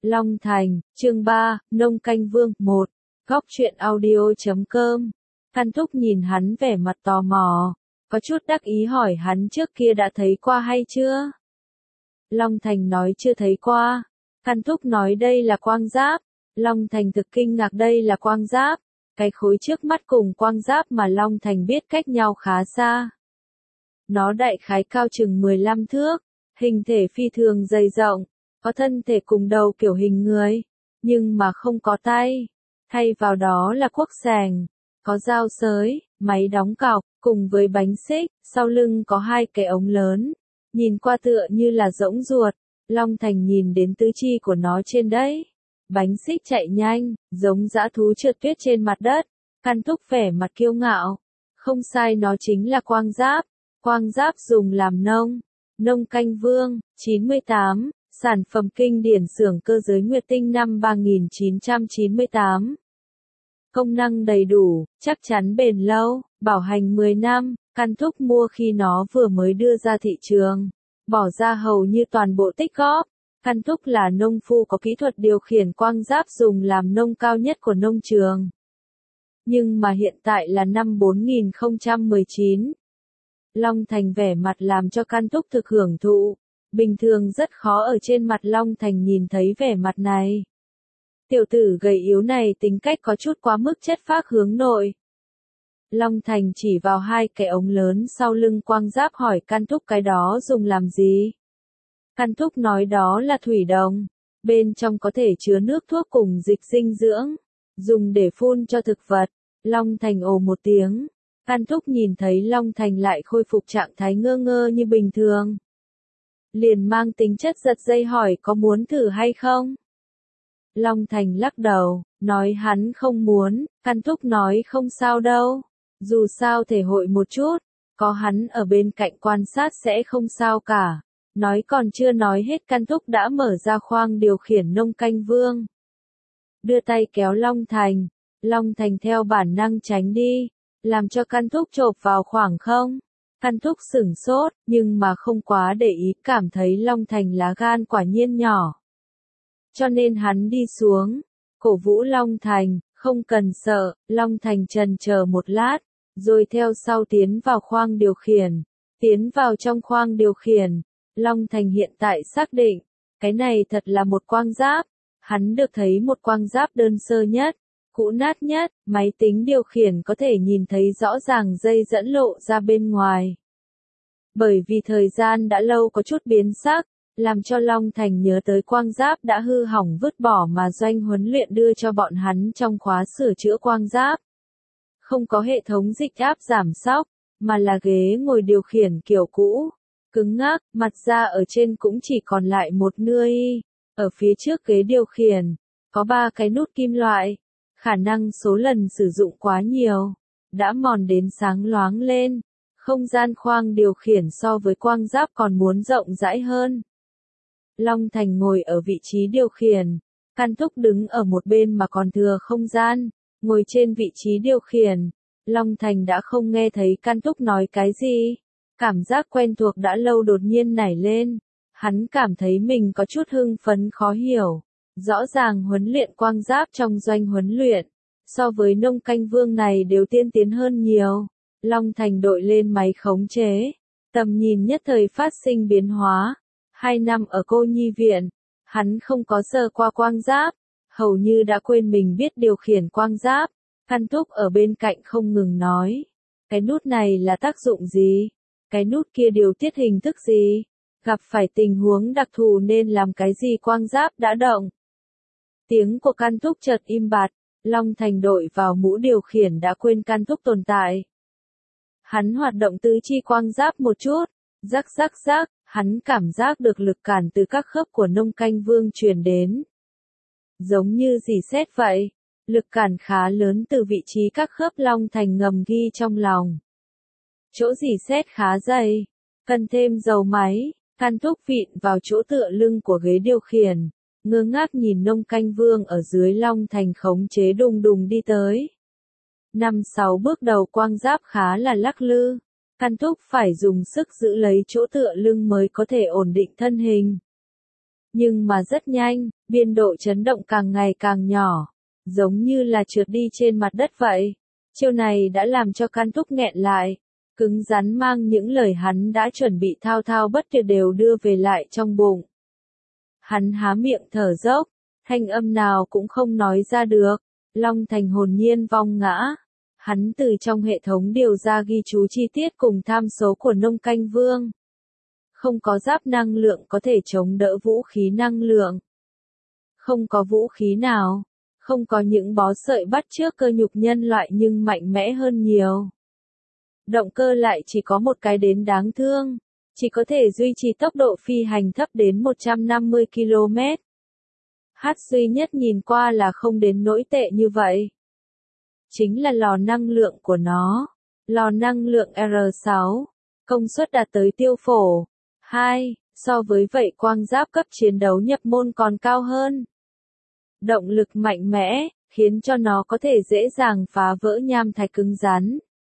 Long Thành, chương 3, Nông Canh Vương 1, Góc truyện audio.com. Căn Thúc nhìn hắn vẻ mặt tò mò, có chút đắc ý hỏi hắn trước kia đã thấy qua hay chưa? Long Thành nói chưa thấy qua. Căn Thúc nói đây là quang giáp. Long Thành thực kinh ngạc đây là quang giáp. Cái khối trước mắt cùng quang giáp mà Long Thành biết cách nhau khá xa. Nó đại khái cao chừng 15 thước, hình thể phi thường dày rộng, có thân thể cùng đầu kiểu hình người, nhưng mà không có tay. Thay vào đó là cuốc sẻng, có dao sới, máy đóng cọc, cùng với bánh xích, sau lưng có hai cái ống lớn. Nhìn qua tựa như là rỗng ruột, Long Thành nhìn đến tứ chi của nó trên đấy. Bánh xích chạy nhanh, giống dã thú trượt tuyết trên mặt đất. Căn Thúc vẻ mặt kiêu ngạo. Không sai, nó chính là quang giáp. Quang giáp dùng làm Nông Canh Vương, 98, sản phẩm kinh điển xưởng cơ giới Nguyệt Tinh năm 3998. Công năng đầy đủ, chắc chắn bền lâu, bảo hành 10 năm, Căn Thúc mua khi nó vừa mới đưa ra thị trường. Bỏ ra hầu như toàn bộ tích góp. Căn Thúc là nông phu có kỹ thuật điều khiển quang giáp dùng làm nông cao nhất của nông trường. Nhưng mà hiện tại là năm 4019. Long Thành vẻ mặt làm cho Căn Thúc thực hưởng thụ. Bình thường rất khó ở trên mặt Long Thành nhìn thấy vẻ mặt này. Tiểu tử gầy yếu này tính cách có chút quá mức chất phác hướng nội. Long Thành chỉ vào hai cái ống lớn sau lưng quang giáp hỏi Căn Thúc cái đó dùng làm gì? Căn Thúc nói đó là thủy đồng. Bên trong có thể chứa nước thuốc cùng dịch dinh dưỡng. Dùng để phun cho thực vật. Long Thành ồ một tiếng. Căn Thúc nhìn thấy Long Thành lại khôi phục trạng thái ngơ ngơ như bình thường. Liền mang tính chất giật dây hỏi có muốn thử hay không? Long Thành lắc đầu, nói hắn không muốn. Căn Thúc nói không sao đâu. Dù sao thể hội một chút, có hắn ở bên cạnh quan sát sẽ không sao cả. Nói còn chưa nói hết Căn Thúc đã mở ra khoang điều khiển Nông Canh Vương. Đưa tay kéo Long Thành. Long Thành theo bản năng tránh đi, làm cho Căn Thúc chộp vào khoảng không. Căn Thúc sửng sốt, nhưng mà không quá để ý, cảm thấy Long Thành lá gan quả nhiên nhỏ. Cho nên hắn đi xuống, cổ vũ Long Thành, không cần sợ. Long Thành chần chờ một lát, rồi theo sau tiến vào khoang điều khiển. Tiến vào trong khoang điều khiển, Long Thành hiện tại xác định, cái này thật là một quang giáp. Hắn được thấy một quang giáp đơn sơ nhất, cũ nát nhất, máy tính điều khiển có thể nhìn thấy rõ ràng dây dẫn lộ ra bên ngoài. Bởi vì thời gian đã lâu có chút biến sắc, làm cho Long Thành nhớ tới quang giáp đã hư hỏng vứt bỏ mà doanh huấn luyện đưa cho bọn hắn trong khóa sửa chữa quang giáp. Không có hệ thống dịch áp giảm xóc, mà là ghế ngồi điều khiển kiểu cũ, cứng ngắc, mặt da ở trên cũng chỉ còn lại một nưa y. Ở phía trước ghế điều khiển, có 3 cái nút kim loại. Khả năng số lần sử dụng quá nhiều, đã mòn đến sáng loáng lên. Không gian khoang điều khiển so với quang giáp còn muốn rộng rãi hơn. Long Thành ngồi ở vị trí điều khiển. Căn Thúc đứng ở một bên mà còn thừa không gian, ngồi trên vị trí điều khiển. Long Thành đã không nghe thấy Căn Thúc nói cái gì. Cảm giác quen thuộc đã lâu đột nhiên nảy lên. Hắn cảm thấy mình có chút hưng phấn khó hiểu. Rõ ràng huấn luyện quang giáp trong doanh huấn luyện, so với Nông Canh Vương này đều tiên tiến hơn nhiều. Long Thành đội lên máy khống chế. Tầm nhìn nhất thời phát sinh biến hóa. 2 năm ở cô nhi viện, hắn không có sờ qua quang giáp, hầu như đã quên mình biết điều khiển quang giáp. Căn Thúc ở bên cạnh không ngừng nói. Cái nút này là tác dụng gì? Cái nút kia điều tiết hình thức gì? Gặp phải tình huống đặc thù nên làm cái gì quang giáp đã động? Tiếng của Căn Thúc chợt im bặt. Long Thành đội vào mũ điều khiển đã quên Căn Thúc tồn tại. Hắn hoạt động tứ chi quang giáp một chút. Rắc rắc rắc, hắn cảm giác được lực cản từ các khớp của Nông Canh Vương truyền đến. Giống như rỉ sét vậy. Lực cản khá lớn từ vị trí các khớp. Long Thành ngầm ghi trong lòng. Chỗ rỉ sét khá dày. Cần thêm dầu máy. Căn Thúc vịn vào chỗ tựa lưng của ghế điều khiển. Ngơ ngác nhìn Nông Canh Vương ở dưới. Long Thành khống chế đùng đùng đi tới. 5-6 bước đầu quang giáp khá là lắc lư. Căn Thúc phải dùng sức giữ lấy chỗ tựa lưng mới có thể ổn định thân hình. Nhưng mà rất nhanh, biên độ chấn động càng ngày càng nhỏ, giống như là trượt đi trên mặt đất vậy. Chiêu này đã làm cho Can Túc nghẹn lại, cứng rắn mang những lời hắn đã chuẩn bị thao thao bất tuyệt đều đưa về lại trong bụng. Hắn há miệng thở dốc, thanh âm nào cũng không nói ra được. Long Thành hồn nhiên vong ngã. Hắn từ trong hệ thống điều ra ghi chú chi tiết cùng tham số của Nông Canh Vương. Không có giáp năng lượng có thể chống đỡ vũ khí năng lượng. Không có vũ khí nào. Không có những bó sợi bắt chước cơ nhục nhân loại nhưng mạnh mẽ hơn nhiều. Động cơ lại chỉ có một cái đến đáng thương. Chỉ có thể duy trì tốc độ phi hành thấp đến 150 km. Duy nhất nhìn qua là không đến nỗi tệ như vậy. Chính là lò năng lượng của nó. Lò năng lượng R6. Công suất đạt tới tiêu phổ. 2. So với vậy quang giáp cấp chiến đấu nhập môn còn cao hơn. Động lực mạnh mẽ, khiến cho nó có thể dễ dàng phá vỡ nham thạch cứng rắn.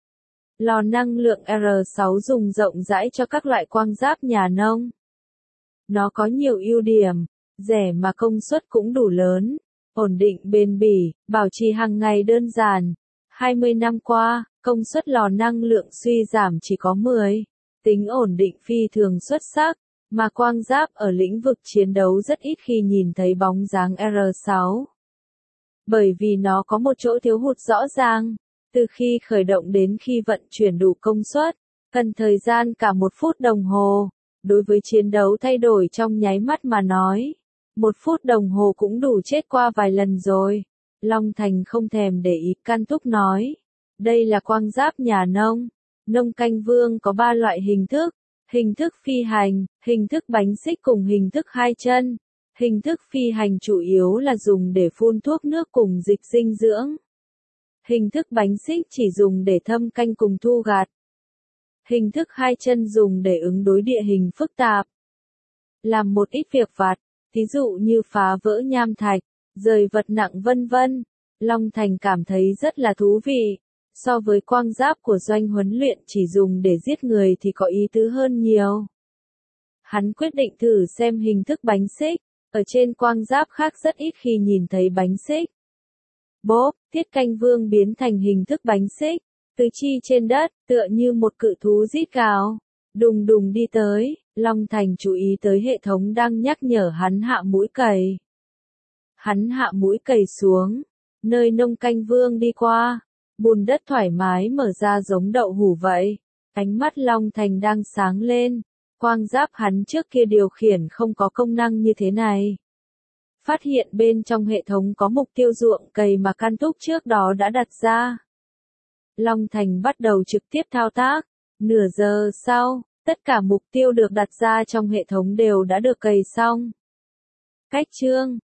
Lò năng lượng R6 dùng rộng rãi cho các loại quang giáp nhà nông. Nó có nhiều ưu điểm, rẻ mà công suất cũng đủ lớn, ổn định bền bỉ, bảo trì hàng ngày đơn giản. 20 năm qua, công suất lò năng lượng suy giảm chỉ có 10, tính ổn định phi thường xuất sắc, mà quang giáp ở lĩnh vực chiến đấu rất ít khi nhìn thấy bóng dáng R6. Bởi vì nó có một chỗ thiếu hụt rõ ràng, từ khi khởi động đến khi vận chuyển đủ công suất, cần thời gian cả 1 phút đồng hồ. Đối với chiến đấu thay đổi trong nháy mắt mà nói, 1 phút đồng hồ cũng đủ chết qua vài lần rồi. Long Thành không thèm để ý, Can Túc nói. Đây là quang giáp nhà nông. Nông Canh Vương có 3 loại hình thức. Hình thức phi hành, hình thức bánh xích cùng hình thức 2 chân. Hình thức phi hành chủ yếu là dùng để phun thuốc nước cùng dịch dinh dưỡng. Hình thức bánh xích chỉ dùng để thâm canh cùng thu gặt. Hình thức 2 chân dùng để ứng đối địa hình phức tạp. Làm một ít việc vặt, ví dụ như phá vỡ nham thạch, rời vật nặng vân vân. Long Thành cảm thấy rất là thú vị. So với quang giáp của doanh huấn luyện chỉ dùng để giết người thì có ý tứ hơn nhiều. Hắn quyết định thử xem hình thức bánh xích. Ở trên quang giáp khác rất ít khi nhìn thấy bánh xích. Bốp, Thiết Canh Vương biến thành hình thức bánh xích. Tứ chi trên đất, tựa như một cự thú rít gào. Đùng đùng đi tới, Long Thành chú ý tới hệ thống đang nhắc nhở hắn hạ mũi cày. Hắn hạ mũi cày xuống, nơi Nông Canh Vương đi qua. Bùn đất thoải mái mở ra giống đậu hũ vậy. Ánh mắt Long Thành đang sáng lên. Quang giáp hắn trước kia điều khiển không có công năng như thế này. Phát hiện bên trong hệ thống có mục tiêu ruộng cày mà Can Túc trước đó đã đặt ra. Long Thành bắt đầu trực tiếp thao tác. Nửa giờ sau, tất cả mục tiêu được đặt ra trong hệ thống đều đã được cày xong. Cách chương